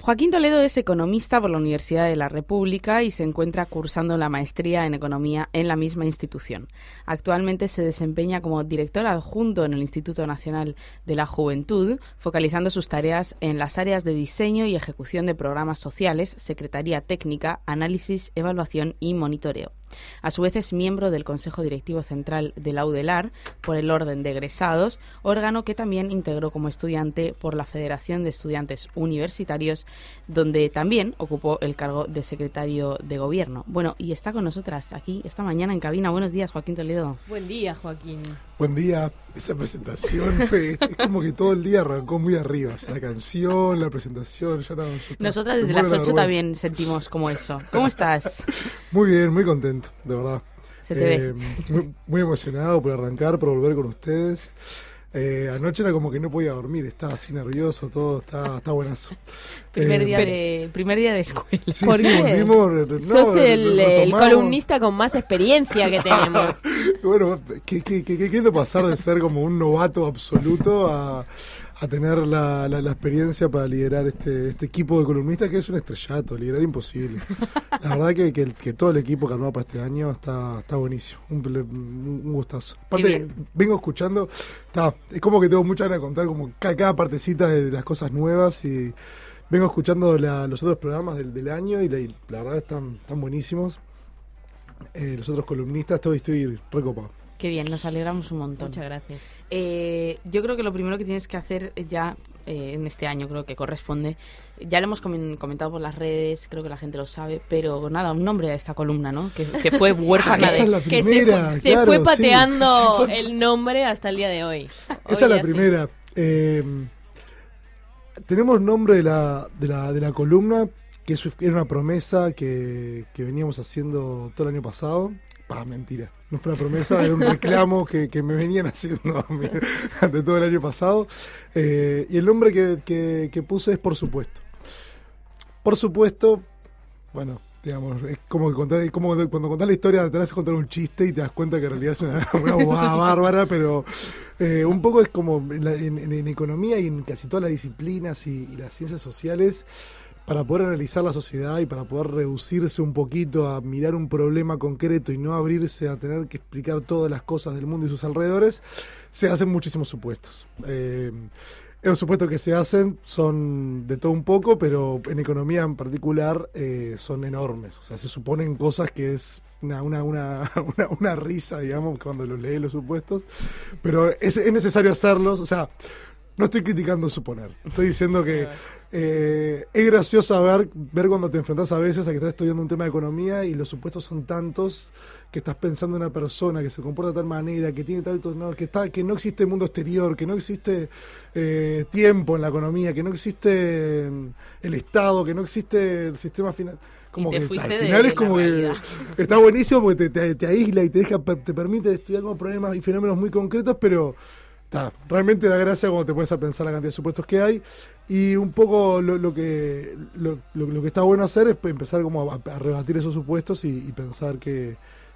Joaquín Toledo es economista por la Universidad de la República y se encuentra cursando la maestría en economía en la misma institución. Actualmente se desempeña como director adjunto en el Instituto Nacional de la Juventud, focalizando sus tareas en las áreas de diseño y ejecución de programas sociales, secretaría técnica, análisis, evaluación y monitoreo. A su vez es miembro del Consejo Directivo Central de la UDELAR por el Orden de Egresados, órgano que también integró como estudiante por la Federación de Estudiantes Universitarios, donde también ocupó el cargo de secretario de Gobierno. Bueno, y está con nosotras aquí esta mañana en cabina. Buenos días, Joaquín Toledo. Buen día, Joaquín. Buen día. Esa presentación fue, es como que todo el día arrancó muy arriba. O sea, la canción, la presentación. Nosotras desde las 8 también sentimos como eso. ¿Cómo estás? Muy bien, muy contento, de verdad. Se te ve. Muy emocionado por arrancar, por volver con ustedes. Anoche era como que no podía dormir, estaba así nervioso, todo está buenazo. Primer día de escuela. Sí, ¿Por sí, qué? volvimos. Sos el columnista con más experiencia que tenemos. Bueno, qué lindo pasar de ser como un novato absoluto a tener la experiencia para liderar este equipo de columnistas que es un estrellato, liderar imposible. La verdad que todo el equipo que armó para este año está buenísimo, un gustazo. Aparte, vengo escuchando, es como que tengo muchas ganas de contar como cada partecita de las cosas nuevas y vengo escuchando los otros programas del año y la verdad están buenísimos. Los otros columnistas, estoy recopado. Qué bien, nos alegramos un montón. Muchas gracias. Yo creo que lo primero que tienes que hacer ya en este año, creo que corresponde, ya lo hemos comentado por las redes, creo que la gente lo sabe, pero nada, un nombre a esta columna, ¿no? Que fue huérfana esa es la Que primera, se fue pateando el nombre hasta el día de hoy. Esa es la primera. Tenemos nombre de la columna, que era una promesa que veníamos haciendo todo el año pasado. Mentira, no fue una promesa, era un reclamo que me venían haciendo de todo el año pasado. Y el nombre que puse es Por Supuesto. Por Supuesto, bueno, digamos, es como que cuando contás la historia te vas a contar un chiste y te das cuenta que en realidad es una bobada bárbara, pero un poco es como en economía y en casi todas las disciplinas y las ciencias sociales. Para poder analizar la sociedad y para poder reducirse un poquito a mirar un problema concreto y no abrirse a tener que explicar todas las cosas del mundo y sus alrededores, se hacen muchísimos supuestos. Los supuestos que se hacen son de todo un poco, pero en economía en particular son enormes. O sea, se suponen cosas que es una risa, digamos, cuando los lees los supuestos, pero es necesario hacerlos. O sea, no estoy criticando suponer, estoy diciendo que es gracioso ver cuando te enfrentás a veces a que estás estudiando un tema de economía y los supuestos son tantos que estás pensando en una persona que se comporta de tal manera, que tiene tantos, ¿no? que no existe mundo exterior, que no existe tiempo en la economía, que no existe el Estado, que no existe el sistema financiero. Como que al final es como que está buenísimo porque te aísla y te permite estudiar como problemas y fenómenos muy concretos, pero realmente da gracia cuando te pones a pensar la cantidad de supuestos que hay y un poco lo que está bueno hacer es empezar como a rebatir esos supuestos y pensar que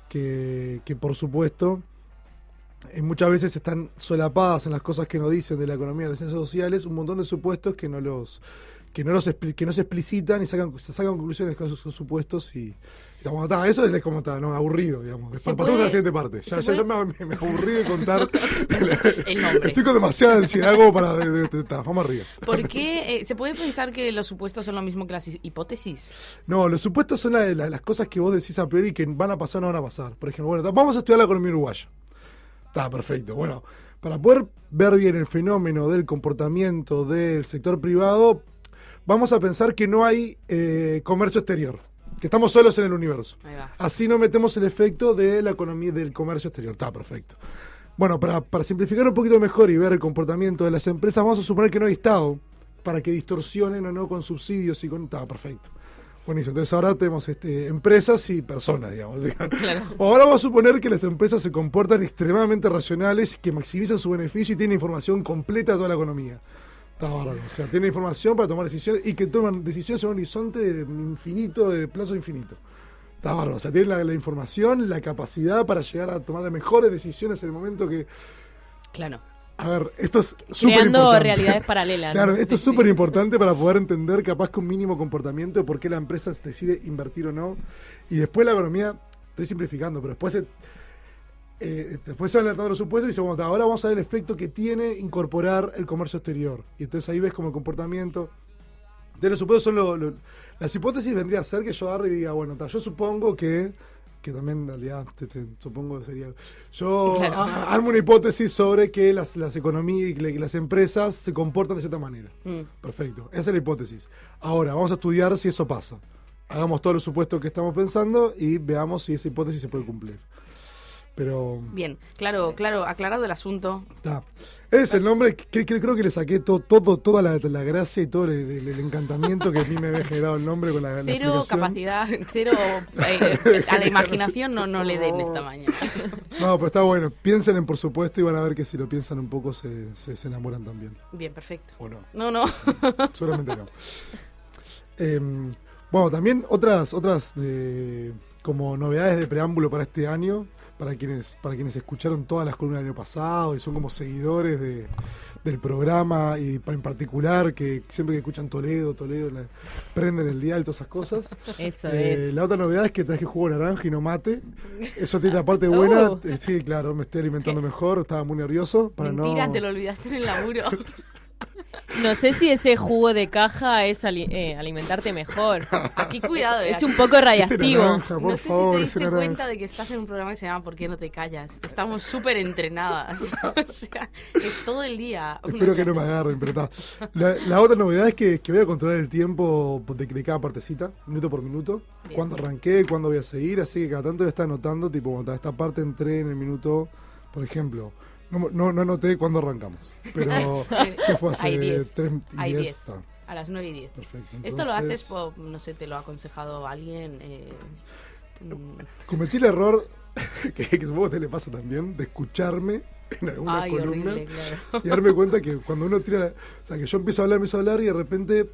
por supuesto muchas veces están solapadas en las cosas que nos dicen de la economía de ciencias sociales un montón de supuestos que no se explicitan y se sacan conclusiones con esos supuestos y bueno, eso es como ¿no? aburrido, digamos. Pasamos a la siguiente parte. Ya me aburrí de contar el nombre. Estoy con demasiada ansiedad como para vamos arriba. ¿Por qué se puede pensar que los supuestos son lo mismo que las hipótesis? No, los supuestos son las cosas que vos decís a priori que van a pasar o no van a pasar. Por ejemplo, bueno, vamos a estudiar la economía uruguaya. Está perfecto. Bueno, para poder ver bien el fenómeno del comportamiento del sector privado, vamos a pensar que no hay comercio exterior, que estamos solos en el universo. Así no metemos el efecto de la economía del comercio exterior. Está perfecto. Bueno, para simplificar un poquito mejor y ver el comportamiento de las empresas, vamos a suponer que no hay Estado para que distorsionen o no con subsidios y con... Está perfecto. Buenísimo. Entonces ahora tenemos empresas y personas, digamos. Claro. Ahora vamos a suponer que las empresas se comportan extremadamente racionales, que maximizan su beneficio y tienen información completa de toda la economía. Está bárbaro. O sea, tiene información para tomar decisiones y que toman decisiones en un horizonte infinito, de plazo infinito. Está bárbaro. O sea, tiene la información, la capacidad para llegar a tomar las mejores decisiones en el momento que... Claro. A ver, esto es súper Creando importante. realidades paralelas. Claro, ¿no? esto es súper importante para poder entender capaz que un mínimo comportamiento de por qué la empresa decide invertir o no. Y después la economía, estoy simplificando, pero después se van levantando los supuestos y dicen, bueno, ahora vamos a ver el efecto que tiene incorporar el comercio exterior. Y entonces ahí ves como el comportamiento. De los supuestos son las hipótesis vendría a ser que yo agarre y diga, bueno, yo supongo que también en realidad supongo que sería, yo armo una hipótesis sobre que las economías y que las empresas se comportan de cierta manera. Perfecto, esa es la hipótesis. Ahora vamos a estudiar si eso pasa, hagamos todos los supuestos que estamos pensando y veamos si esa hipótesis se puede cumplir. Pero bien, claro, aclarado el asunto. Está. Ese es el nombre que creo que le saqué toda la gracia y todo el encantamiento que a mí me había generado el nombre con la Cero explicación. capacidad, cero a la imaginación no le den esta mañana. No, pero está bueno. Piensen en por supuesto y van a ver que si lo piensan un poco se enamoran también. Bien, perfecto. ¿O no? No. Seguramente no. Bueno, también otras como novedades de preámbulo para este año. Para quienes escucharon todas las columnas del año pasado y son como seguidores del programa y en particular que siempre que escuchan Toledo prenden el dial y todas esas cosas. Eso es. La otra novedad es que traje jugo de naranja y no mate. Eso tiene la parte buena. Sí, claro, me estoy alimentando mejor, estaba muy nervioso. Mentira, te lo olvidaste en el laburo. No sé si ese jugo de caja es alimentarte mejor. Aquí cuidado, es un poco radiactivo. Naranja, no sé favor, si te diste naranja. cuenta de que estás en un programa que se llama ¿Por qué no te callas? Estamos súper entrenadas. O sea, es todo el día. Espero que no me agarren, pero está. La otra novedad es que voy a controlar el tiempo de cada partecita, minuto por minuto. Bien. Cuándo arranqué, cuándo voy a seguir, así que cada tanto voy a estar anotando, tipo, bueno, esta parte entré en el minuto, por ejemplo. No anoté cuándo arrancamos, pero ¿qué fue hace Hay 10. 3:10? A las 9:10. Perfecto. Esto lo haces, no sé, te lo ha aconsejado alguien. Cometí el error, que supongo que a usted le pasa también, de escucharme en alguna columna horrible, claro. y darme cuenta que cuando uno tira, o sea, que yo empiezo a hablar y de repente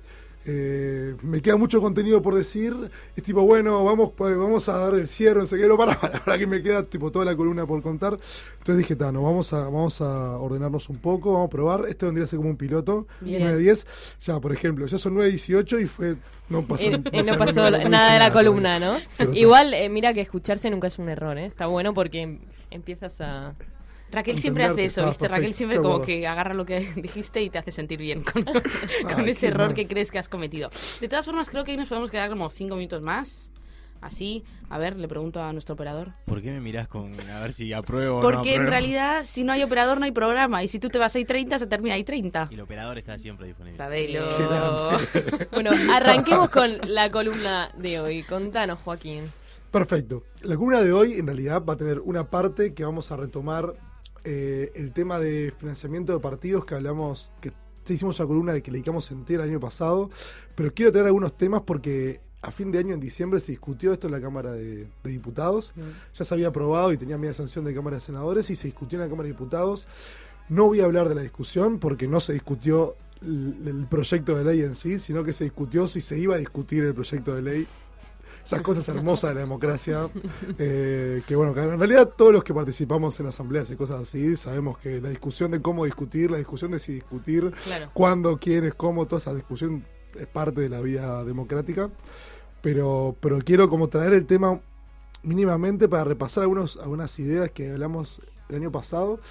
me queda mucho contenido por decir, y tipo, bueno, vamos a dar el cierre, no sé qué, para que me queda tipo toda la columna por contar. Entonces dije, no, vamos a ordenarnos un poco, vamos a probar. Este vendría a ser como un piloto. 9:10, ya, por ejemplo, ya son 9:18 y no pasó nada de la columna, ¿no? Pero Igual, mira que escucharse nunca es un error, ¿eh? Está bueno porque empiezas a... Raquel siempre hace eso, ¿viste? Perfecto, Raquel siempre como que agarra lo que dijiste y te hace sentir bien con ese error que crees que has cometido. De todas formas, creo que hoy nos podemos quedar como 5 minutos más. Así, a ver, le pregunto a nuestro operador. ¿Por qué me mirás a ver si apruebo o no Porque apruebo? en realidad, si no hay operador, no hay programa. Y si tú te vas a 30, se termina ahí 30. Y el operador está siempre disponible. Sabelo. Bueno, arranquemos con la columna de hoy. Contanos, Joaquín. Perfecto. La columna de hoy en realidad va a tener una parte que vamos a retomar el tema de financiamiento de partidos que hablamos, que hicimos una columna que le dedicamos entera el año pasado, pero quiero traer algunos temas porque a fin de año, en diciembre, se discutió esto en la Cámara de Diputados. Ya se había aprobado y tenía media sanción de Cámara de Senadores y se discutió en la Cámara de Diputados. No voy a hablar de la discusión porque no se discutió el proyecto de ley en sí, sino que se discutió si se iba a discutir el proyecto de ley. Esas cosas hermosas de la democracia, que bueno, que en realidad todos los que participamos en asambleas y cosas así, sabemos que la discusión de cómo discutir, la discusión de si discutir, Claro. cuándo, quiénes, cómo, toda esa discusión es parte de la vida democrática, pero quiero como traer el tema mínimamente para repasar algunas ideas que hablamos el año pasado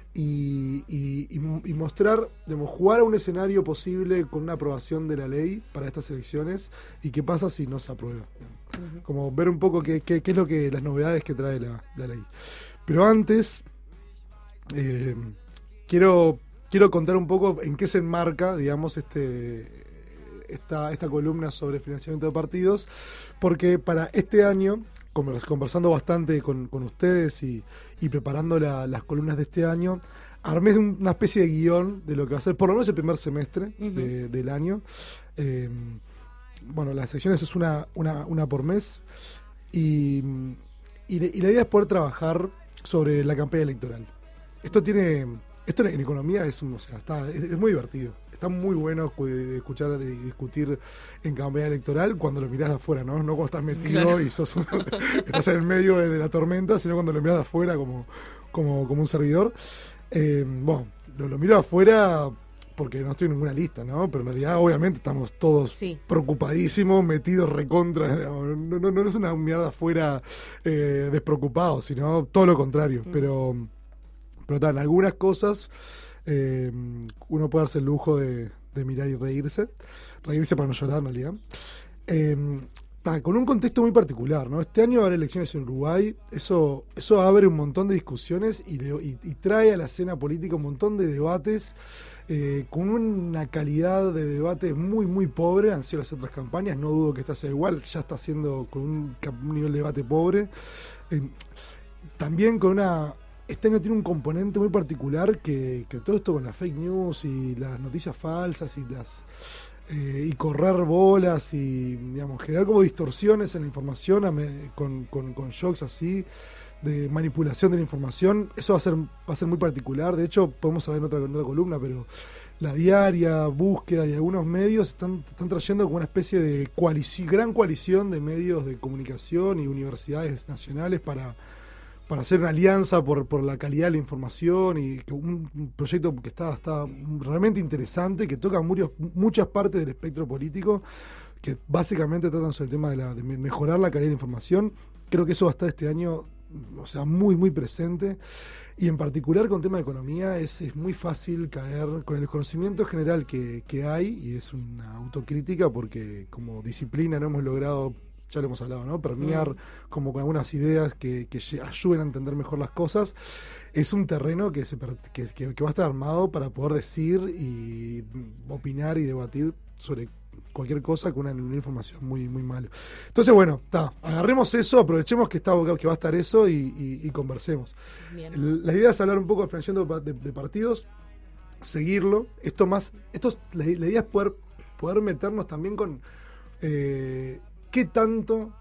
y mostrar, jugar a un escenario posible con una aprobación de la ley para estas elecciones y qué pasa si no se aprueba. Como ver un poco qué es lo que las novedades que trae la ley. Pero antes quiero contar un poco en qué se enmarca, digamos, esta columna sobre financiamiento de partidos, porque para este año, conversando bastante con ustedes y preparando las columnas de este año, armé una especie de guión de lo que va a ser por lo menos el primer semestre del año. Bueno, las secciones es una por mes y la idea es poder trabajar sobre la campaña electoral. Esto en economía es muy divertido. Está muy bueno escuchar y discutir en campaña electoral cuando lo mirás de afuera, ¿no? No cuando estás metido claro. Y estás en el medio de la tormenta, sino cuando lo mirás de afuera como un servidor. Bueno, lo miro afuera porque no estoy en ninguna lista, ¿no? Pero en realidad, obviamente, estamos todos preocupadísimos, metidos recontra. No es una mirada afuera despreocupados, sino todo lo contrario. Pero tal, algunas cosas uno puede darse el lujo de mirar y reírse para no llorar, en realidad. Con un contexto muy particular, ¿no? Este año va a haber elecciones en Uruguay, eso abre un montón de discusiones y trae a la escena política un montón de debates con una calidad de debate muy, muy pobre. Han sido las otras campañas, no dudo que esta sea igual, ya está siendo con un nivel de debate pobre. También este año tiene un componente muy particular que todo esto con las fake news y las noticias falsas y correr bolas y, digamos, generar como distorsiones en la información con shocks así de manipulación de la información. Eso va a ser muy particular. De hecho, podemos hablar en otra columna, pero la Diaria, Búsqueda y algunos medios están trayendo como una especie de gran coalición de medios de comunicación y universidades nacionales para hacer una alianza por la calidad de la información, y un proyecto que está realmente interesante, que toca muchas partes del espectro político, que básicamente tratan sobre el tema de mejorar la calidad de la información. Creo que eso va a estar este año, o sea, muy, muy presente. Y en particular con el tema de economía es muy fácil caer con el desconocimiento general que hay, y es una autocrítica porque como disciplina no hemos logrado, ya lo hemos hablado, ¿no? Permear como con algunas ideas que ayuden a entender mejor las cosas. Es un terreno que va a estar armado para poder decir y opinar y debatir sobre cualquier cosa con una información muy, muy mala. Entonces, bueno, agarremos eso, aprovechemos que va a estar eso y conversemos. Bien. La idea es hablar un poco de financiamiento de partidos, seguirlo. La idea es poder meternos también con ¿Qué tanto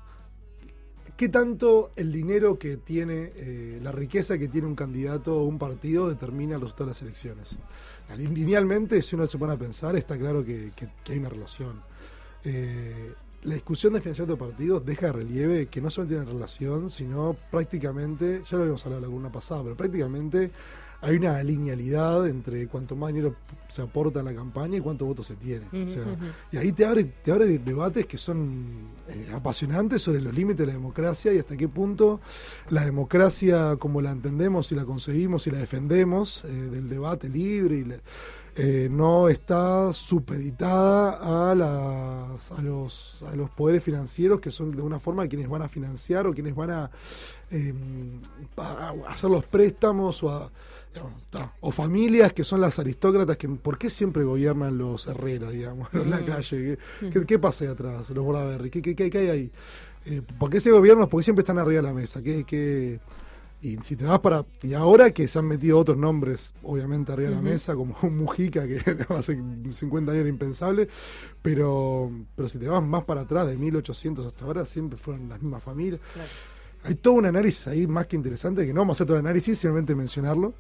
el dinero que tiene, la riqueza que tiene un candidato o un partido determina el resultado de las elecciones? Linealmente, si uno se pone a pensar, está claro que hay una relación. La discusión de financiamiento de partidos deja de relieve que no solamente tiene relación, sino prácticamente, ya lo habíamos hablado en la columna pasada, pero prácticamente hay una linealidad entre cuánto más dinero se aporta en la campaña y cuántos votos se tiene. O sea, y ahí te abre debates que son apasionantes sobre los límites de la democracia y hasta qué punto la democracia, como la entendemos y la concebimos y la defendemos, del debate libre no está supeditada a los poderes financieros, que son de una forma quienes van a financiar o quienes van a hacer los préstamos o familias que son las aristócratas que ¿por qué siempre gobiernan los Herrera, digamos, en la calle? ¿Qué pasa ahí atrás? Los Bordaberry, ¿qué hay ahí? ¿Por qué ese gobierno? Porque siempre están arriba de la mesa. Y si te vas y ahora que se han metido otros nombres, obviamente, arriba de la mesa, como Mujica, que hace 50 años era impensable, pero si te vas más para atrás, de 1800 hasta ahora, siempre fueron las mismas familias. Claro. Hay todo un análisis ahí más que interesante, que no vamos a hacer todo el análisis, simplemente mencionarlo.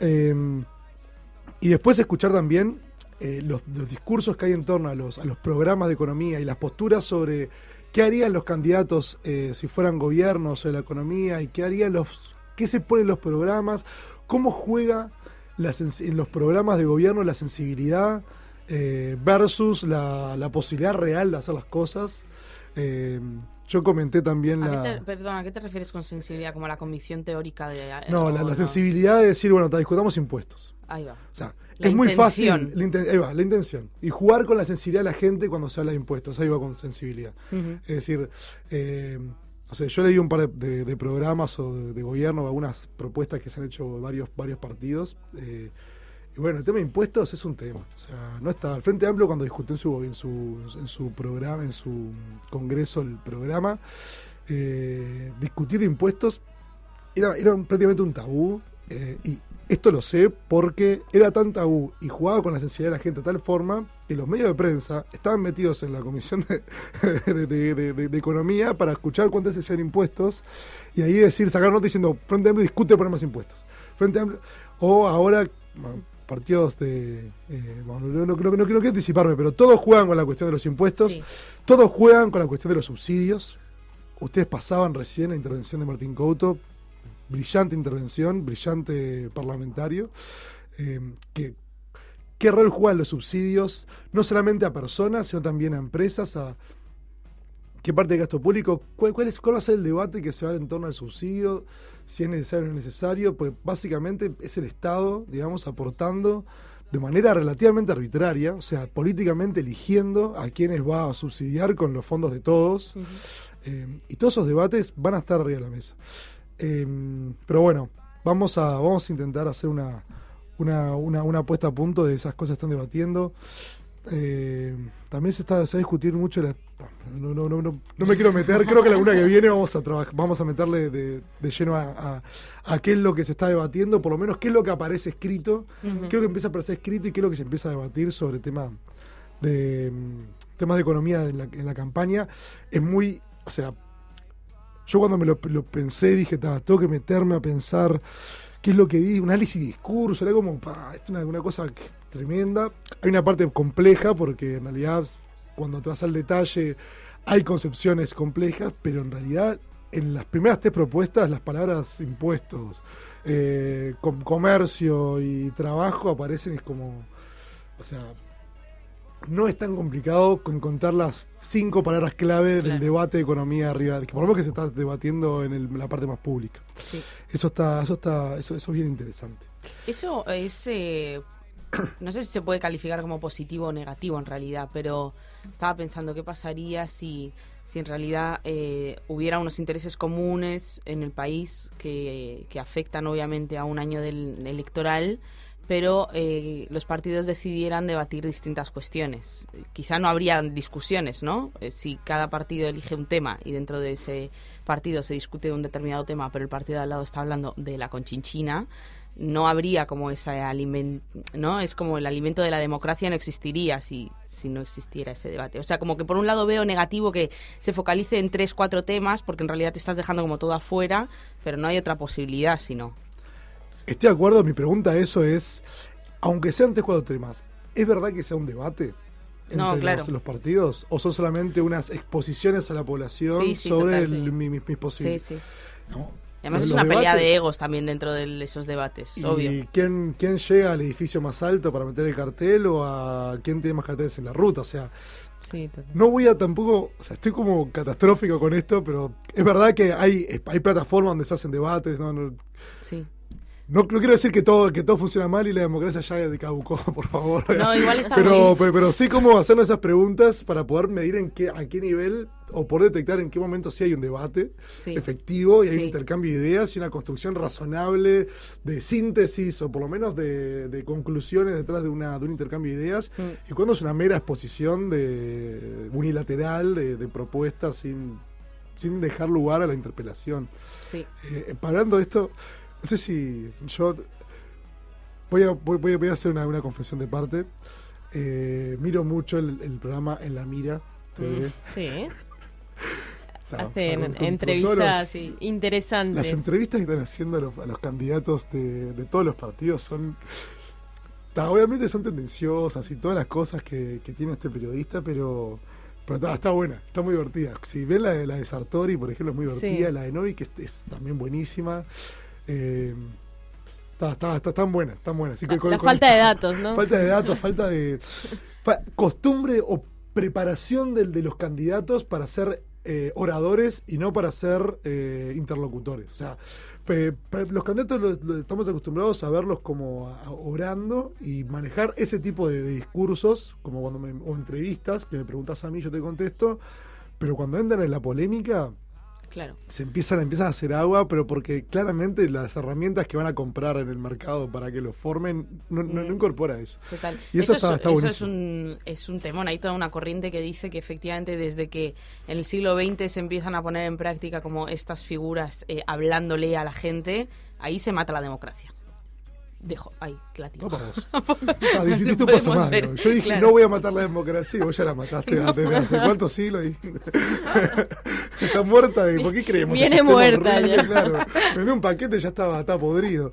Y después escuchar también los discursos que hay en torno a los programas de economía y las posturas sobre qué harían los candidatos si fueran gobiernos de la economía, y qué se pone en los programas, cómo juega en los programas de gobierno la sensibilidad versus la posibilidad real de hacer las cosas. Yo comenté también ¿A qué te refieres con sensibilidad? ¿Como la convicción teórica de...? La sensibilidad de decir, bueno, discutamos impuestos. Ahí va. O sea, es muy fácil. Ahí va, la intención. Y jugar con la sensibilidad de la gente cuando se habla de impuestos. Ahí va con sensibilidad. Es decir, yo leí un par de programas o de gobierno, algunas propuestas que se han hecho varios partidos. Y bueno, el tema de impuestos es un tema. O sea, no está. El Frente Amplio, cuando discutió en su programa, en su congreso, el programa, discutir impuestos era prácticamente un tabú. Y esto lo sé porque era tan tabú y jugaba con la sensibilidad de la gente de tal forma que los medios de prensa estaban metidos en la Comisión de Economía para escuchar cuánto se hacían impuestos y ahí sacar nota diciendo Frente Amplio discute poner más impuestos. Frente Amplio, o ahora... partidos no quiero anticiparme, pero todos juegan con la cuestión de los impuestos, todos juegan con la cuestión de los subsidios. Ustedes pasaban recién la intervención de Martín Couto, brillante intervención, brillante parlamentario, ¿Qué rol juegan los subsidios? No solamente a personas, sino también a empresas, a qué parte del gasto público, cuál va a ser el debate que se va a dar en torno al subsidio, si es necesario o no es necesario, pues básicamente es el Estado, digamos, aportando de manera relativamente arbitraria, o sea, políticamente eligiendo a quienes va a subsidiar con los fondos de todos, y todos esos debates van a estar arriba de la mesa. Pero bueno, vamos a intentar hacer una puesta a punto de esas cosas que están debatiendo. También se va a discutir mucho no me quiero meter, creo que la luna que viene vamos a meterle de lleno a qué es lo que se está debatiendo, por lo menos qué es lo que aparece escrito, qué es lo que empieza a aparecer escrito y qué es lo que se empieza a debatir sobre temas de economía en la campaña. Es muy, o sea, yo cuando me lo pensé dije, tengo que meterme a pensar qué es lo que dice, un análisis de discurso, era como, esto es una cosa tremenda. Hay una parte compleja, porque en realidad cuando te vas al detalle hay concepciones complejas, pero en realidad en las primeras 3 propuestas las palabras impuestos, comercio y trabajo aparecen, es como, o sea, no es tan complicado encontrar las 5 palabras clave del debate de economía arriba, que por lo menos que se está debatiendo en la parte más pública. Sí. Eso es bien interesante. Eso es, no sé si se puede calificar como positivo o negativo en realidad, pero estaba pensando qué pasaría si en realidad hubiera unos intereses comunes en el país que afectan obviamente a un año electoral, pero los partidos decidieran debatir distintas cuestiones. Quizá no habría discusiones, ¿no? Si cada partido elige un tema y dentro de ese partido se discute un determinado tema, pero el partido de al lado está hablando de la Conchinchina, no habría como ese alimento, ¿no? Es como el alimento de la democracia no existiría si no existiera ese debate. O sea, como que por un lado veo negativo que se focalice en 3-4 temas, porque en realidad te estás dejando como todo afuera, pero no hay otra posibilidad si no. Estoy de acuerdo, mi pregunta a eso es, aunque sean 3-4 temas, ¿es verdad que sea un debate entre los partidos? ¿O son solamente unas exposiciones a la población sobre mis posibilidades? Sí, sí. No, además es una pelea de egos también dentro de esos debates, obvio. ¿Y quién llega al edificio más alto para meter el cartel o a quién tiene más carteles en la ruta? O sea, no voy a tampoco, o sea, estoy como catastrófico con esto, pero es verdad que hay plataformas donde se hacen debates, ¿no? Sí. No quiero decir que todo funciona mal y la democracia ya caducó, por favor. No, igual está pero sí como hacernos esas preguntas para poder medir a qué nivel o poder detectar en qué momento sí hay un debate efectivo y hay un intercambio de ideas y una construcción razonable de síntesis o por lo menos de conclusiones detrás de un intercambio de ideas y cuando es una mera exposición unilateral de propuestas sin dejar lugar a la interpelación. Sí. Parando esto... No sé si yo voy a hacer una confesión de parte. Miro mucho el programa En la Mira TV. Sí. Hacen entrevistas interesantes. Las entrevistas que están haciendo a los candidatos de todos los partidos son... obviamente son tendenciosas y todas las cosas que tiene este periodista, pero está buena, está muy divertida. Si ven la de Sartori, por ejemplo, es muy divertida. La de Novi, que es también buenísima. Están buenas. Sí, la falta de datos, ¿no? Falta de datos, falta de costumbre o preparación de los candidatos para ser oradores y no para ser interlocutores. O sea, los candidatos estamos acostumbrados a verlos como orando y manejar ese tipo de discursos, como o entrevistas, que me preguntas a mí, yo te contesto, pero cuando entran en la polémica... Claro. Se empiezan a hacer agua, pero porque claramente las herramientas que van a comprar en el mercado para que lo formen no incorpora eso. Total. Y eso está buenísimo. Es un temón. Hay toda una corriente que dice que efectivamente desde que en el siglo XX se empiezan a poner en práctica como estas figuras hablándole a la gente, ahí se mata la democracia. Dejo, ahí, la tiro. No para vos. Diste un paso más. ¿No? Yo dije, no voy a matar la democracia, vos ya la mataste desde hace cuántos siglos. Está muerta, ¿por qué creemos? Viene muerta ya. Claro. En un paquete ya está podrido.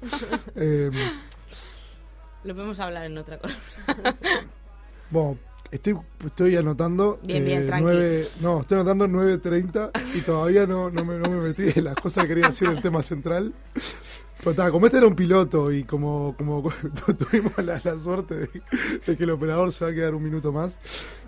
Lo podemos hablar en otra cosa. Bueno, estoy anotando. Bien, tranqui. Estoy anotando 9:30 y todavía no me metí en las cosas que quería decir el tema central. Pero como este era un piloto y como tuvimos la suerte de que el operador se va a quedar un minuto más,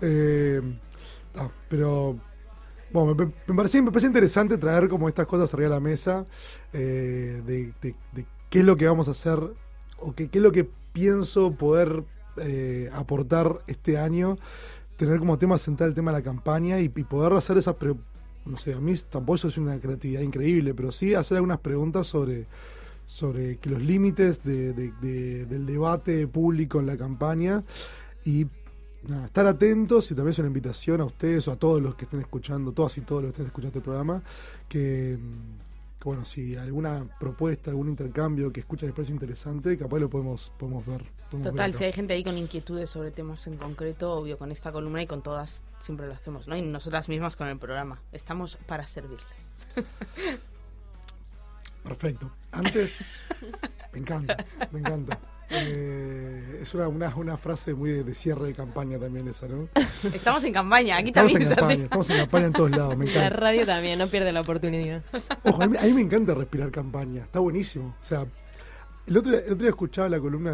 pero bueno, me parecía interesante traer como estas cosas arriba de la mesa, de qué es lo que vamos a hacer o qué es lo que pienso poder aportar este año, tener como tema central el tema de la campaña y poder hacer esas no sé, a mí tampoco eso es una creatividad increíble, pero sí hacer algunas preguntas sobre que los límites del debate público en la campaña y nada, estar atentos, y también es una invitación a ustedes o a todos los que estén escuchando, todas y todos los que estén escuchando este programa, que bueno, si alguna propuesta, algún intercambio que escuchan les parece interesante, capaz lo podemos ver. Total, si hay gente ahí con inquietudes sobre temas en concreto, obvio, con esta columna y con todas siempre lo hacemos, ¿no? Y nosotras mismas con el programa. Estamos para servirles. Perfecto. Antes, me encanta. Es una frase muy de cierre de campaña también esa, ¿no? Estamos en campaña, aquí también estamos en campaña en todos lados, me encanta. La radio también, no pierde la oportunidad. Ojo, a mí me encanta respirar campaña, está buenísimo. O sea, el otro día escuchaba la columna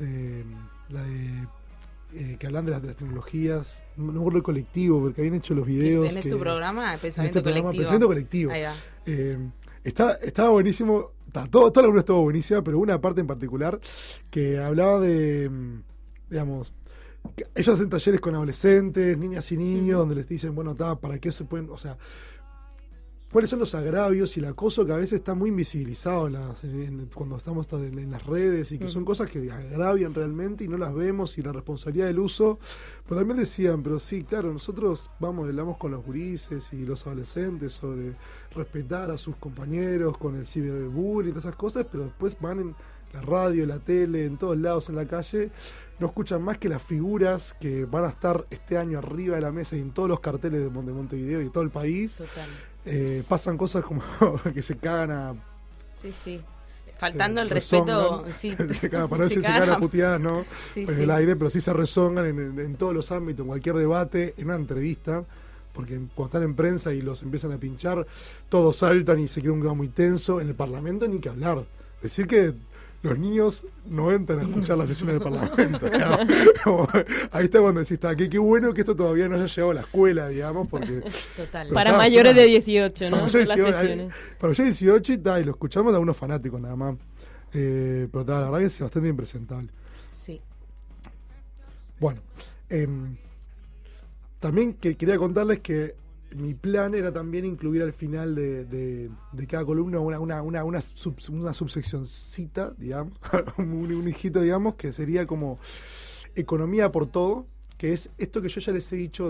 que hablan de las tecnologías, no me acuerdo el colectivo, porque habían hecho los videos. ¿Tienes tu programa? Pensamiento Colectivo. Pensamiento Colectivo. Ahí va. Estaba buenísimo, toda la columna estuvo buenísima, pero una parte en particular que hablaba de, digamos, que ellos hacen talleres con adolescentes, niñas y niños, donde les dicen, bueno, ¿para qué se pueden, o sea, cuáles son los agravios y el acoso que a veces está muy invisibilizado cuando estamos en las redes y que son cosas que agravian realmente y no las vemos, y la responsabilidad del uso? Pero también decían, pero sí, claro, nosotros hablamos con los gurises y los adolescentes sobre respetar a sus compañeros con el ciberbullying y todas esas cosas, pero después van en la radio, la tele, en todos lados, en la calle, no escuchan más que las figuras que van a estar este año arriba de la mesa y en todos los carteles de Montevideo y de todo el país. Total. Pasan cosas como que se cagan a... Sí. Faltando el respeto... Sí, para no decir se cagan a puteadas, ¿no? Sí, en el aire, pero sí se rezongan en todos los ámbitos, en cualquier debate, en una entrevista, porque cuando están en prensa y los empiezan a pinchar, todos saltan y se crea un clima muy tenso. En el Parlamento ni que hablar. Decir que los niños no entran a escuchar las sesiones del Parlamento. Ahí está cuando decís, qué bueno que esto todavía no haya llegado a la escuela, digamos, porque... Total. Para mayores de 18, ¿no? Las sesiones. Para mayores de 18 y lo escuchamos a unos fanáticos nada más. Pero la verdad que es bastante impresentable. Sí. Bueno, también quería contarles que mi plan era también incluir al final de cada columna una subseccioncita, digamos, un hijito, digamos, que sería como economía por todo, que es esto que yo ya les he dicho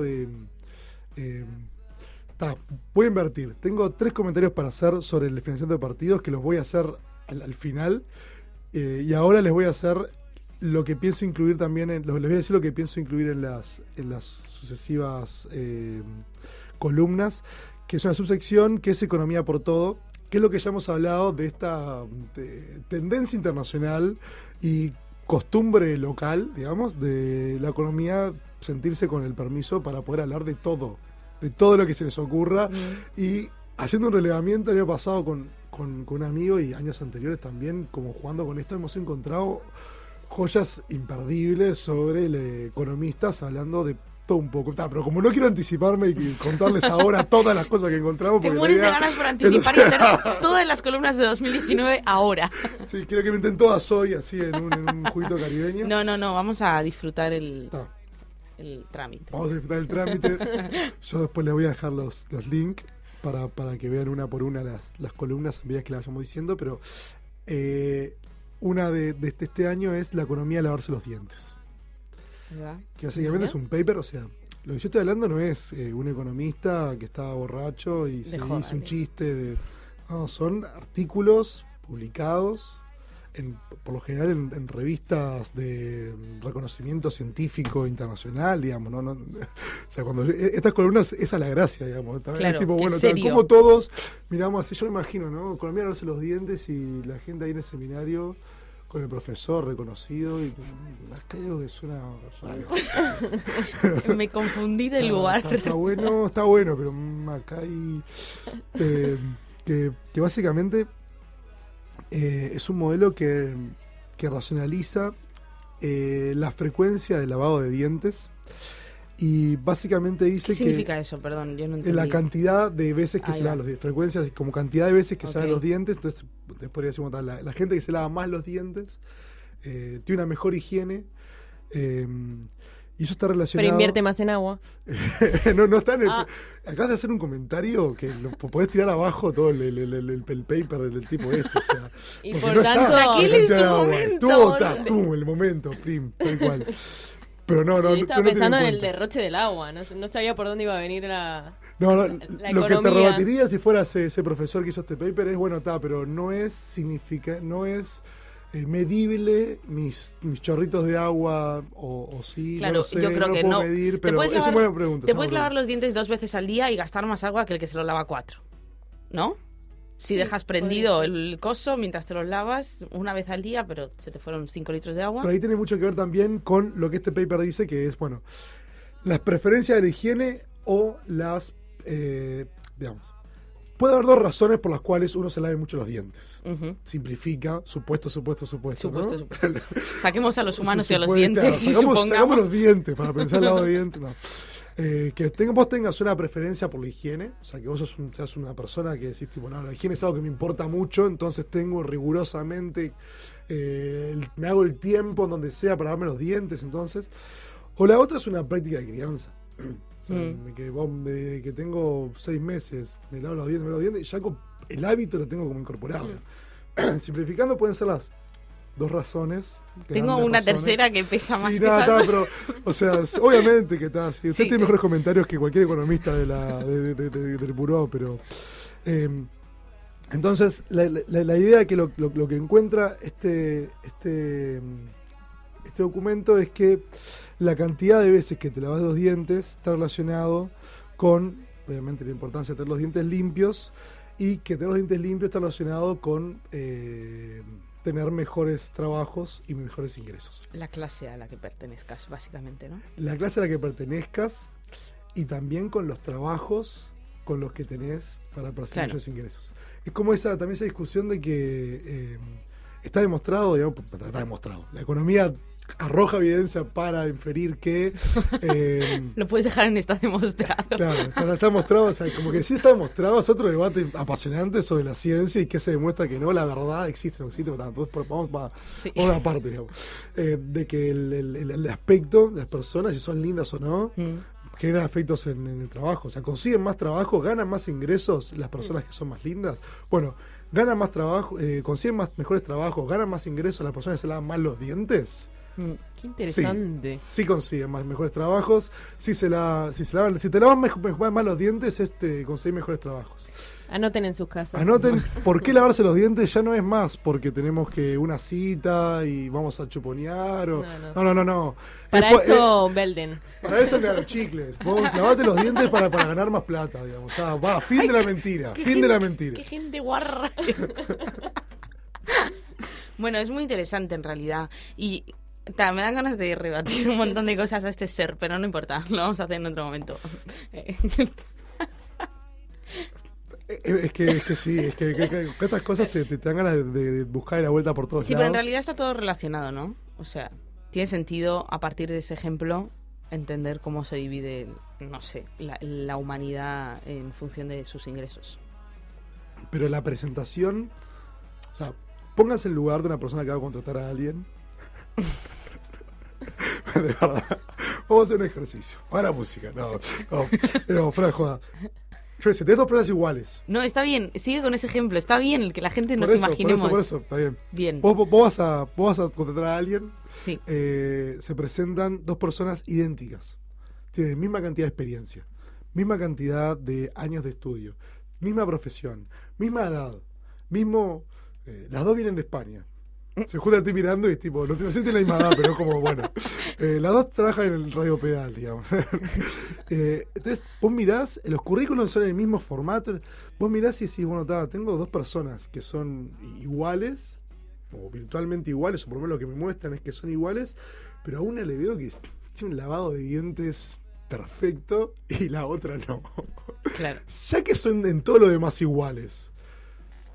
voy a invertir. Tengo 3 comentarios para hacer sobre el financiamiento de partidos, que los voy a hacer al final, y ahora les voy a hacer lo que pienso incluir también, les voy a decir lo que pienso incluir en las sucesivas columnas, que es una subsección que es economía por todo, que es lo que ya hemos hablado de esta tendencia internacional y costumbre local, digamos, de la economía sentirse con el permiso para poder hablar de todo lo que se les ocurra. Y haciendo un relevamiento el año pasado con un amigo y años anteriores también, como jugando con esto, hemos encontrado joyas imperdibles sobre economistas hablando de todo un poco, pero como no quiero anticiparme y contarles ahora todas las cosas que encontramos, te mueres de ganas por anticipar y hacer todas las columnas de 2019 ahora. Sí, quiero que me inventen todas hoy, así en un juguito caribeño. No, vamos a disfrutar el trámite. Vamos a disfrutar el trámite. Yo después les voy a dejar los links para que vean una por una las columnas a medida que las vayamos diciendo, pero una de este año es la economía de lavarse los dientes. Que básicamente es un paper, o sea, lo que yo estoy hablando no es un economista que estaba borracho y se hizo un chiste no, son artículos publicados por lo general en revistas de reconocimiento científico internacional, digamos, ¿no? O sea, cuando estas columnas, esa es la gracia, digamos. También claro, es tipo, bueno, como todos miramos así, yo me imagino, ¿no? Economía, lavarse los dientes y la gente ahí en el seminario con el profesor reconocido y algo que suena raro. Me confundí del lugar. Está bueno, pero acá hay que básicamente es un modelo que racionaliza la frecuencia de lavado de dientes y básicamente dice ¿Qué significa eso? Perdón, yo no entendí. la cantidad de veces que se lavan los dientes, frecuencias como cantidad de veces que se lavan los dientes. Entonces, podría decir como tal, la gente que se lava más los dientes tiene una mejor higiene. Y eso está relacionado. Pero invierte más en agua. no está en el. Acabas de hacer un comentario que lo podés tirar abajo todo el paper del tipo este. O sea, y por tanto, aquí es tu momento. Tú, el momento, Prim, tal cual. Pero no. Yo estaba pensando en el derroche del agua. No sabía por dónde iba a venir la. Lo economía. Que te rebatiría si fueras ese profesor que hizo este paper es, bueno, pero no es medible mis chorritos de agua o sí, claro, no lo sé, yo creo no que puedo no. medir, pero es una buena pregunta. Te puedes lavar los dientes 2 veces al día y gastar más agua que el que se lo lava 4, ¿no? Si dejas prendido el coso mientras te los lavas una vez al día, pero se te fueron 5 litros de agua. Pero ahí tiene mucho que ver también con lo que este paper dice, que es, bueno, las preferencias de la higiene o las, digamos, puede haber 2 razones por las cuales uno se lave mucho los dientes. Uh-huh. Simplifica, supuesto, ¿no? Saquemos a los humanos y a los dientes. Claro, sacamos los dientes para pensar el lado de dientes. No. Que vos tengas una preferencia por la higiene, o sea, que vos seas una persona que decís, tipo, no, la higiene es algo que me importa mucho, entonces tengo rigurosamente, me hago el tiempo en donde sea para lavarme los dientes, entonces. O la otra es una práctica de crianza. O sea, que tengo 6 meses, me lavo los dientes, y ya el hábito lo tengo como incorporado. Simplificando, pueden ser las 2 razones. Tengo una tercera que pesa más que pero, o sea, obviamente que está así. Usted tiene mejores comentarios que cualquier economista del buró, pero... entonces, la idea que lo que encuentra este documento es que la cantidad de veces que te lavas los dientes está relacionado con, obviamente, la importancia de tener los dientes limpios, y que tener los dientes limpios está relacionado con tener mejores trabajos y mejores ingresos. La clase a la que pertenezcas, básicamente, ¿no? La clase a la que pertenezcas y también con los trabajos con los que tenés para percibir esos ingresos. Es como también esa discusión de que está demostrado, la economía arroja evidencia para inferir que... Lo puedes dejar en está demostrado. Claro, está demostrado, o sea, como que sí está demostrado, es otro debate apasionante sobre la ciencia y que se demuestra que no, la verdad existe, no existe, vamos a una parte, digamos, de que el aspecto de las personas, si son lindas o no, generan efectos en el trabajo, o sea, consiguen más trabajo, ganan más ingresos las personas que son más lindas, bueno, ganan más trabajo, consiguen mejores trabajos, ganan más ingresos las personas que se lavan más los dientes. Qué interesante. Sí consiguen mejores trabajos. Si te lavas más los dientes, conseguís mejores trabajos. Anoten en sus casas. Anoten, ¿por qué lavarse los dientes? Ya no es más porque tenemos que una cita y vamos a chuponear o... No. Para eso, Belden. Para eso le dan los chicles. Vos lavate los dientes para ganar más plata, digamos. Fin de la mentira. Qué gente guarra. Bueno, es muy interesante en realidad. Y me dan ganas de rebatir un montón de cosas a este ser, pero no importa, lo vamos a hacer en otro momento. Es que sí, es que estas cosas te dan ganas de buscar la vuelta por todos lados. Sí, pero en realidad está todo relacionado, ¿no? O sea, tiene sentido a partir de ese ejemplo entender cómo se divide, no sé, la humanidad en función de sus ingresos. Pero la presentación, o sea, pónganse en el lugar de una persona que va a contratar a alguien. De verdad, vamos a hacer un ejercicio. Para música, no, fuera de joda. Yo sé, tenés 2 pruebas iguales. No, está bien, sigue con ese ejemplo. Está bien el que la gente nos imaginemos. Por eso, está bien. Bien. Vos vas a contratar a alguien. Sí. Se presentan 2 personas idénticas. Tienen misma cantidad de experiencia, misma cantidad de años de estudio, misma profesión, misma edad, las 2 vienen de España. Se juntan a ti mirando y tipo, no tienen la misma edad, pero es como, bueno. Las 2 trabajan en el Radio Pedal, digamos. Entonces, vos mirás, los currículos son en el mismo formato. Vos mirás y decís, bueno, tengo 2 personas que son iguales, o virtualmente iguales, o por lo menos lo que me muestran es que son iguales, pero a una le veo que tiene un lavado de dientes perfecto y la otra no. Claro. Ya que son en todo lo demás iguales,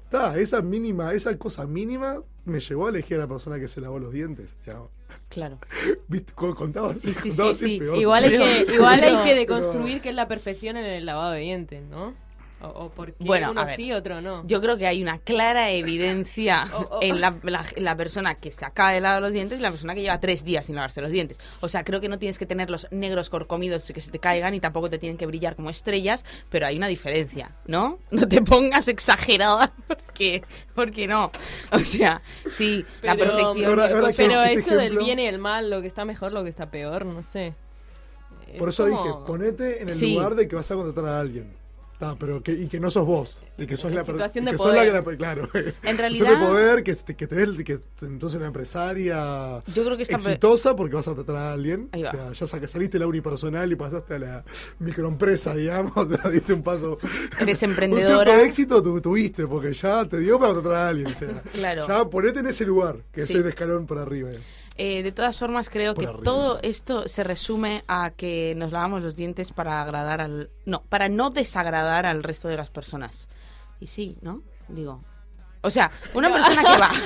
esa cosa mínima me llevó a elegir a la persona que se lavó los dientes. Digamos. Claro. ¿Viste? Contaba Sí. peor. Igual hay que deconstruir qué es la perfección en el lavado de dientes, ¿no? O porque Bueno, uno a ver, sí, otro no. Yo creo que hay una clara evidencia en la persona que se acaba de lavar los dientes y la persona que lleva 3 días sin lavarse los dientes. O sea, creo que no tienes que tener los negros corcomidos que se te caigan y tampoco te tienen que brillar como estrellas, pero hay una diferencia, ¿no? No te pongas exagerada porque no. O sea, sí, la perfección... Ahora pero este eso del ejemplo- bien y el mal, lo que está mejor, lo que está peor, no sé. Por Es eso como- dije, ponete en el Sí. lugar de que vas a contratar a alguien. Pero que no sos vos, y que sos En la situación de que sos la poder. que claro. En realidad- Situación de poder, que tenés que entonces una empresaria Yo creo que está... exitosa porque vas a tratar a alguien. Ahí va. O sea, ya saliste de la unipersonal y pasaste a la microempresa, digamos, te diste un paso. Eres Un emprendedora. cierto éxito tuviste, porque ya te dio para tratar a alguien. O sea, Claro. ya ponete en ese lugar, que Sí. es el escalón por arriba. De todas formas, creo Por que arriba. todo esto se resume a que nos lavamos los dientes para agradar para no desagradar al resto de las personas. Y sí, ¿no? Digo. O sea, una persona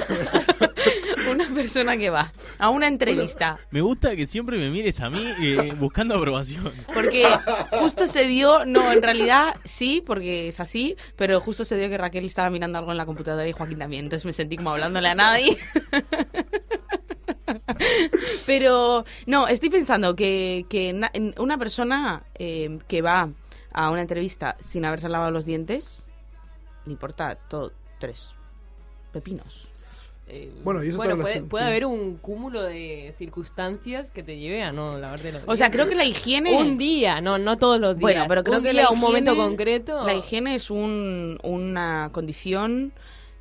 que va a una entrevista, Me gusta que siempre me mires a mí buscando aprobación. porque justo se dio, no, en realidad sí, porque es así, pero justo se dio que Raquel estaba mirando algo en la computadora y Joaquín también, entonces me sentí como hablándole a nadie. Pero no, estoy pensando que una persona que va a una entrevista sin haberse lavado los dientes, le importa todo 3 pepinos. Bueno, y eso bueno, está puede, relación- puede sí. haber un cúmulo de circunstancias que te lleve a no lavarte los O sea, creo que la higiene... un día, no todos los días. Bueno, pero creo un que día, la un momento higiene- concreto. La higiene es una condición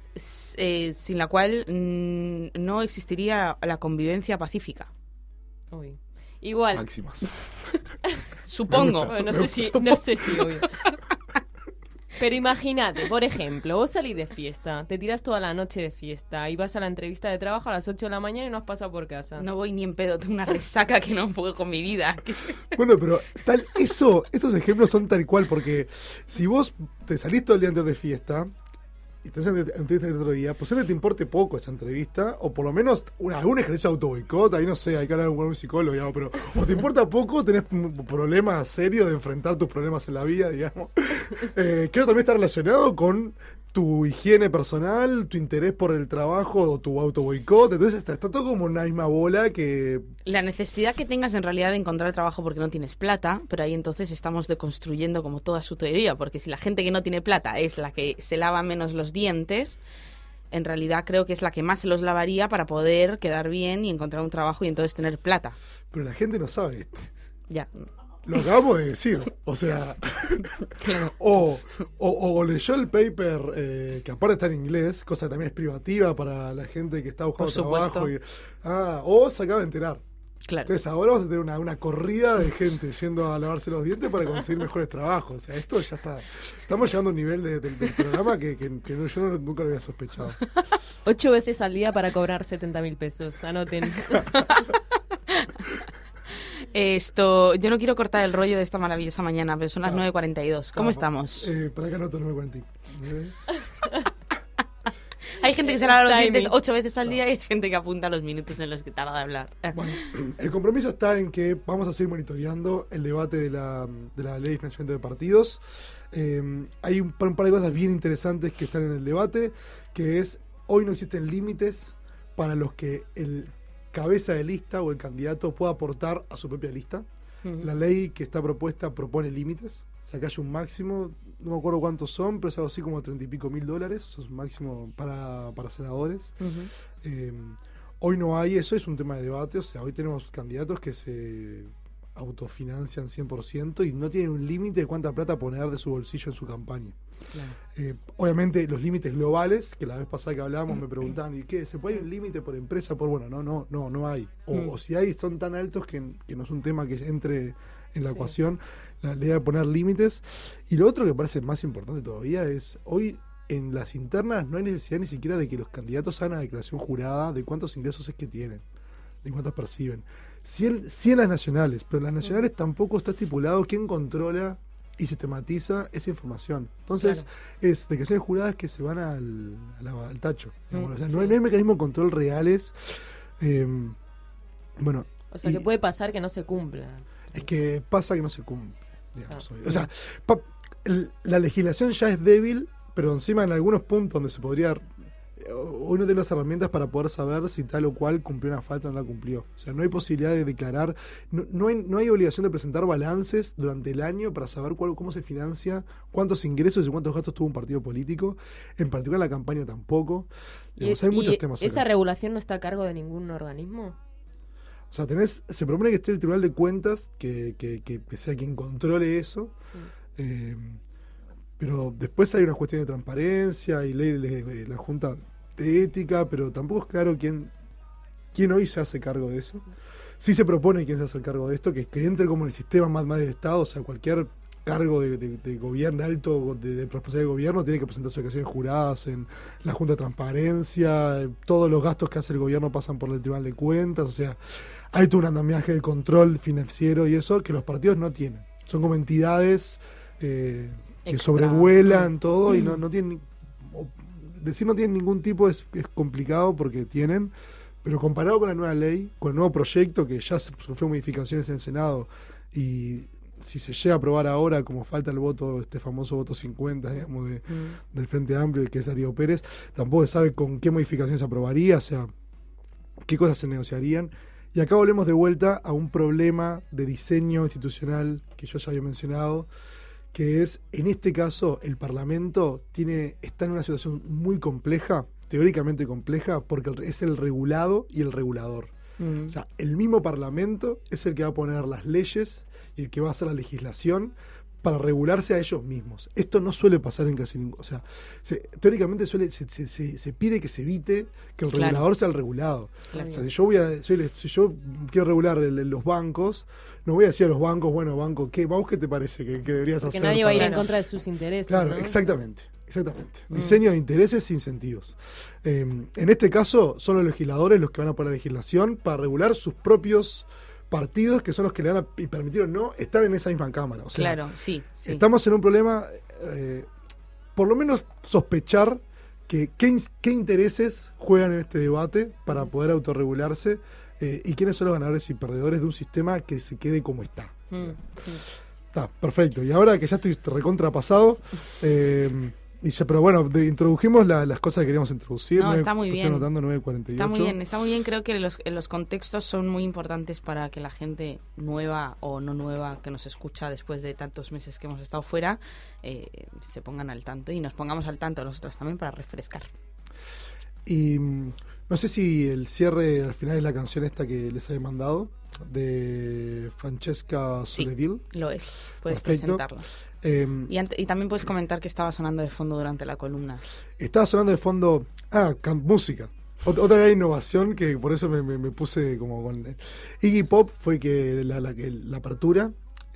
sin la cual no existiría la convivencia pacífica. Uy. Igual. Máximas. Supongo. Bueno, no sé si obvio. Pero imagínate, por ejemplo, vos salís de fiesta, te tiras toda la noche de fiesta y vas a la entrevista de trabajo a las 8 de la mañana y no has pasado por casa. No voy ni en pedo, tengo una resaca que no puedo con mi vida. Bueno, pero esos ejemplos son tal cual, porque si vos te salís todo el día antes de fiesta y te haces entrevista el otro día, posiblemente te importe poco esa entrevista, o por lo menos algún ejercicio de autoboicot, ahí no sé, hay que hablar con un psicólogo, digamos, pero o te importa poco, tenés un problema serio de enfrentar tus problemas en la vida, digamos. Creo que también está relacionado con tu higiene personal, tu interés por el trabajo o tu autoboicot, entonces está todo como una misma bola que... La necesidad que tengas en realidad de encontrar trabajo porque no tienes plata, pero ahí entonces estamos deconstruyendo como toda su teoría, porque si la gente que no tiene plata es la que se lava menos los dientes, en realidad creo que es la que más se los lavaría para poder quedar bien y encontrar un trabajo y entonces tener plata. Pero la gente no sabe esto. Ya. Lo acabamos de decir, o sea, Claro. o leyó el paper, que aparte está en inglés, cosa que también es privativa para la gente que está buscando Por supuesto. trabajo. O se acaba de enterar. Claro. Entonces ahora vamos a tener una corrida de gente yendo a lavarse los dientes para conseguir mejores trabajos. O sea, esto ya está. Estamos llegando a un nivel del programa que yo nunca lo había sospechado. 8 veces al día para cobrar 70.000 pesos. Anoten. Yo no quiero cortar el rollo de esta maravillosa mañana, pero son las 9:42. ¿Cómo estamos? Para acá anoto 9:40. Hay gente que se lava los Timing. dientes 8 veces al día y hay gente que apunta los minutos en los que tarda de hablar. Bueno, el compromiso está en que vamos a seguir monitoreando el debate de la ley de financiamiento de partidos. Hay un par de cosas bien interesantes que están en el debate, que es, hoy no existen límites para los que el cabeza de lista o el candidato pueda aportar a su propia lista. La ley que está propuesta propone límites, o sea que hay un máximo, no me acuerdo cuántos son, pero es algo así como $30 y pico mil, eso es un máximo para senadores. Hoy no hay eso, es un tema de debate, o sea, hoy tenemos candidatos que se autofinancian 100% y no tienen un límite de cuánta plata poner de su bolsillo en su campaña. Claro. Obviamente los límites globales, que la vez pasada que hablábamos me preguntaban, ¿y qué? ¿Se puede ir un límite por empresa? Bueno, no hay. O si hay, son tan altos que no es un tema que entre en la ecuación, la idea de poner límites. Y lo otro que parece más importante todavía es, hoy en las internas no hay necesidad ni siquiera de que los candidatos hagan una declaración jurada de cuántos ingresos es que tienen, de cuántos perciben. Sí en las nacionales, pero en las nacionales tampoco está estipulado quién controla y sistematiza esa información. Entonces, es declaraciones juradas que se van al tacho. O sea, no hay mecanismo de control reales. Bueno, o sea, que puede pasar que no se cumpla. Es que pasa que no se cumple, digamos. O sea, la legislación ya es débil, pero encima en algunos puntos donde se podría... Hoy no tiene las herramientas para poder saber si tal o cual cumplió una falta o no la cumplió. O sea, no hay posibilidad de declarar, no hay obligación de presentar balances durante el año para saber cómo se financia, cuántos ingresos y cuántos gastos tuvo un partido político. En particular la campaña tampoco. Digamos, hay muchos temas ¿Esa acá. ¿Regulación no está a cargo de ningún organismo? O sea, se propone que esté el Tribunal de Cuentas, que sea quien controle eso. Pero después hay una cuestión de transparencia y ley de la Junta de Ética, pero tampoco es claro quién hoy se hace cargo de eso. Sí se propone quién se hace cargo de esto, que entre como en el sistema más del Estado, o sea, cualquier cargo de gobierno, de alto, de responsabilidad de gobierno, tiene que presentar sus declaraciones juradas en la Junta de Transparencia, todos los gastos que hace el gobierno pasan por el Tribunal de Cuentas, o sea, hay todo un andamiaje de control financiero y eso que los partidos no tienen. Son como entidades... que sobrevuelan todo y no tienen, decir no tienen ningún tipo es complicado porque tienen, pero comparado con la nueva ley, con el nuevo proyecto que ya sufrió modificaciones en el Senado y si se llega a aprobar ahora, como falta el voto, este famoso voto 50, digamos, del Frente Amplio, que es Darío Pérez, tampoco se sabe con qué modificaciones se aprobaría, o sea, qué cosas se negociarían. Y acá volvemos de vuelta a un problema de diseño institucional que yo ya había mencionado, que es, en este caso, el Parlamento está en una situación muy compleja, teóricamente compleja, porque es el regulado y el regulador. O sea, el mismo Parlamento es el que va a poner las leyes y el que va a hacer la legislación para regularse a ellos mismos. Esto no suele pasar en casi ningún... O sea, teóricamente se pide que se evite que el regulador sea el regulado. Claro. O sea, si yo quiero regular los bancos, no voy a decir a los bancos, bueno, banco, ¿qué te parece que deberías hacer? Que nadie va a ir en contra de sus intereses. Claro, ¿no? exactamente. Diseño de intereses sin incentivos. En este caso, son los legisladores los que van a poner la legislación para regular sus propios partidos, que son los que le van a permitir o no estar en esa misma cámara. O sea, claro, sí. Estamos en un problema, por lo menos sospechar qué intereses juegan en este debate para poder autorregularse y quiénes son los ganadores y perdedores de un sistema que se quede como está. Está, perfecto. Y ahora que ya estoy recontrapasado, pero bueno, introdujimos las cosas que queríamos introducir. No, está muy bien. Estoy anotando 9:48. Está muy bien. Creo que los contextos son muy importantes para que la gente nueva o no nueva que nos escucha después de tantos meses que hemos estado fuera se pongan al tanto y nos pongamos al tanto nosotros también para refrescar. Y no sé si el cierre al final es la canción esta que les había mandado de Francesca Sottile. Sí, lo es. Puedes Perfecto. presentarlo. Y también puedes comentar que estaba sonando de fondo durante la columna. Estaba sonando de fondo música. Otra gran innovación que por eso me puse como con Iggy Pop fue que la apertura.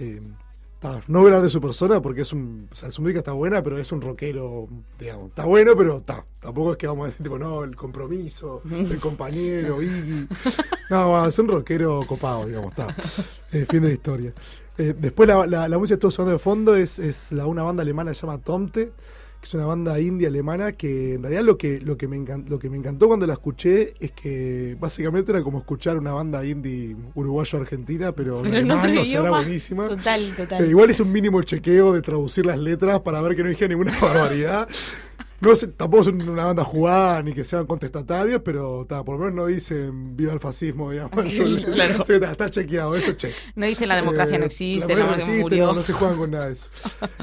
No voy a hablar de su persona porque su música está buena, pero es un rockero, digamos. Está bueno, pero tampoco es que vamos a decir, tipo, no, el compromiso, el compañero, Iggy. No, es un rockero copado, digamos, fin de la historia. Después la música que estuvo sonando de fondo es una banda alemana que se llama Tomte, que es una banda indie alemana que en realidad lo que me encantó cuando la escuché es que básicamente era como escuchar una banda indie uruguayo-argentina, pero en alemán, o sea, era buenísima. Total. Igual hice un mínimo chequeo de traducir las letras para ver que no dije ninguna barbaridad. No sé, tampoco son una banda jugada ni que sean contestatarios, pero por lo menos no dicen viva el fascismo, digamos. Claro. Está chequeado, eso check. No dice la democracia no existe, la democracia no existe, no se juegan con nada de eso.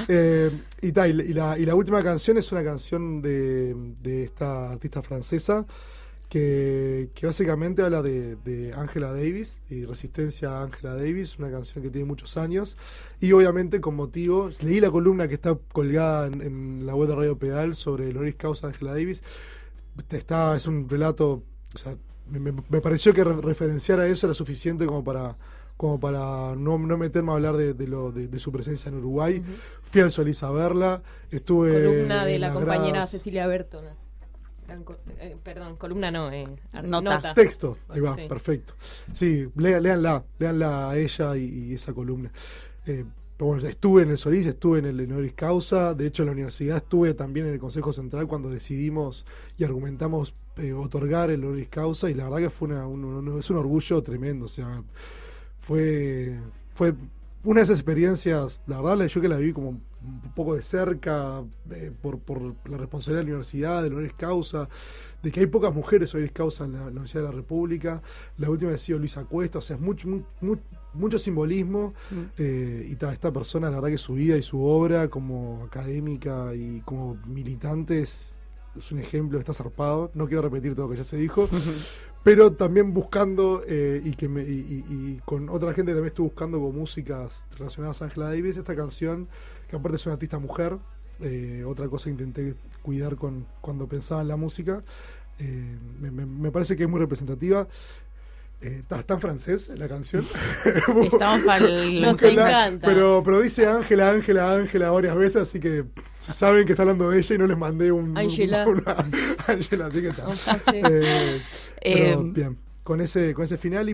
Y la última canción es una canción de esta artista francesa que básicamente habla de Angela Davis y resistencia a Angela Davis, una canción que tiene muchos años y obviamente con motivo, leí la columna que está colgada en la web de Radio Pedal sobre el honoris causa de Angela Davis, es un relato, o sea, me pareció que referenciar a eso era suficiente como para no meterme a hablar de su presencia en Uruguay. Uh-huh. Fui al Solís a verla, estuve columna de la compañera gradas. Cecilia Bertona. Perdón, columna no, nota. Texto, ahí va, sí. Perfecto. Sí, léanla a ella y esa columna. Pero bueno, estuve en el Solís, estuve en el honoris causa, de hecho en la universidad estuve también en el Consejo Central cuando decidimos y argumentamos otorgar el honoris causa, y la verdad que fue es un orgullo tremendo, o sea, fue una de esas experiencias, la verdad yo que la viví como un poco de cerca, por la responsabilidad de la universidad, del honoris causa, de que hay pocas mujeres honoris causa en la Universidad de la República. La última ha sido Luisa Cuesta, o sea, es mucho simbolismo, y esta persona, la verdad que su vida y su obra como académica y como militante es un ejemplo, está zarpado. No quiero repetir todo lo que ya se dijo, pero también buscando, y con otra gente también estuve buscando con músicas relacionadas a Angela Davis, esta canción, que aparte es una artista mujer, otra cosa que intenté cuidar cuando pensaba en la música. Me parece que es muy representativa. Está en francés la canción. Estamos para Nos encanta. Pero dice Ángela varias veces, así que saben que está hablando de ella y no les mandé Ángela. una Ángela, así que está. Pero bien, con ese final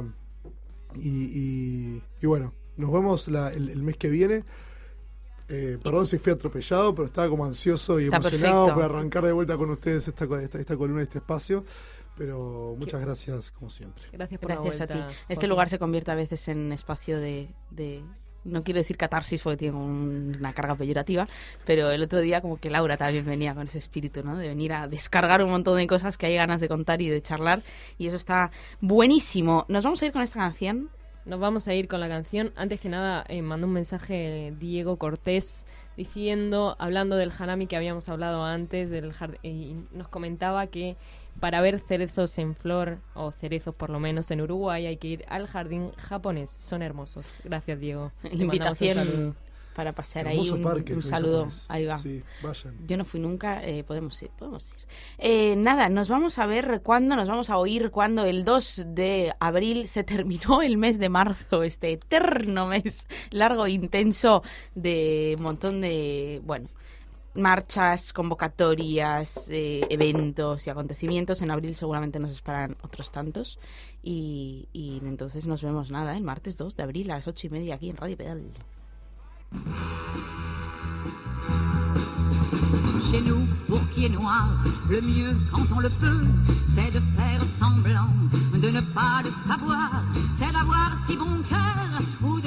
y bueno, nos vemos el mes que viene. Perdón si fui atropellado, pero estaba como ansioso y Está emocionado perfecto. por arrancar de vuelta con ustedes esta columna, este espacio. Pero muchas gracias, como siempre. Gracias por Gracias la a ti. vuelta. Este Joaquín. lugar se convierte a veces en espacio de no quiero decir catarsis porque tiene una carga peyorativa, pero el otro día como que Laura también venía con ese espíritu, ¿no? De venir a descargar un montón de cosas que hay ganas de contar y de charlar, y eso está buenísimo. Nos vamos a ir con esta canción. Nos vamos a ir con la canción. Antes que nada, mandó un mensaje Diego Cortés hablando del hanami que habíamos hablado antes, y nos comentaba que para ver cerezos en flor, o cerezos por lo menos en Uruguay, hay que ir al jardín japonés. Son hermosos. Gracias, Diego. Te mandamos un saludo. Invitación para pasear Hermoso ahí, parque, un el saludo. japonés. Ahí va. Sí, vayan. Yo no fui nunca, podemos ir. Nada, nos vamos a ver cuándo, nos vamos a oír cuando el 2 de abril se terminó el mes de marzo, este eterno mes largo e intenso de un montón de, marchas, convocatorias, eventos y acontecimientos. En abril seguramente nos esperan otros tantos y entonces nos vemos el martes 2 de abril a las 8:30 aquí en Radio Pedal. Chez nous, pour qui est noir, le mieux quand on le peut, c'est de faire semblant de ne pas le savoir, c'est d'avoir si bon cœur ou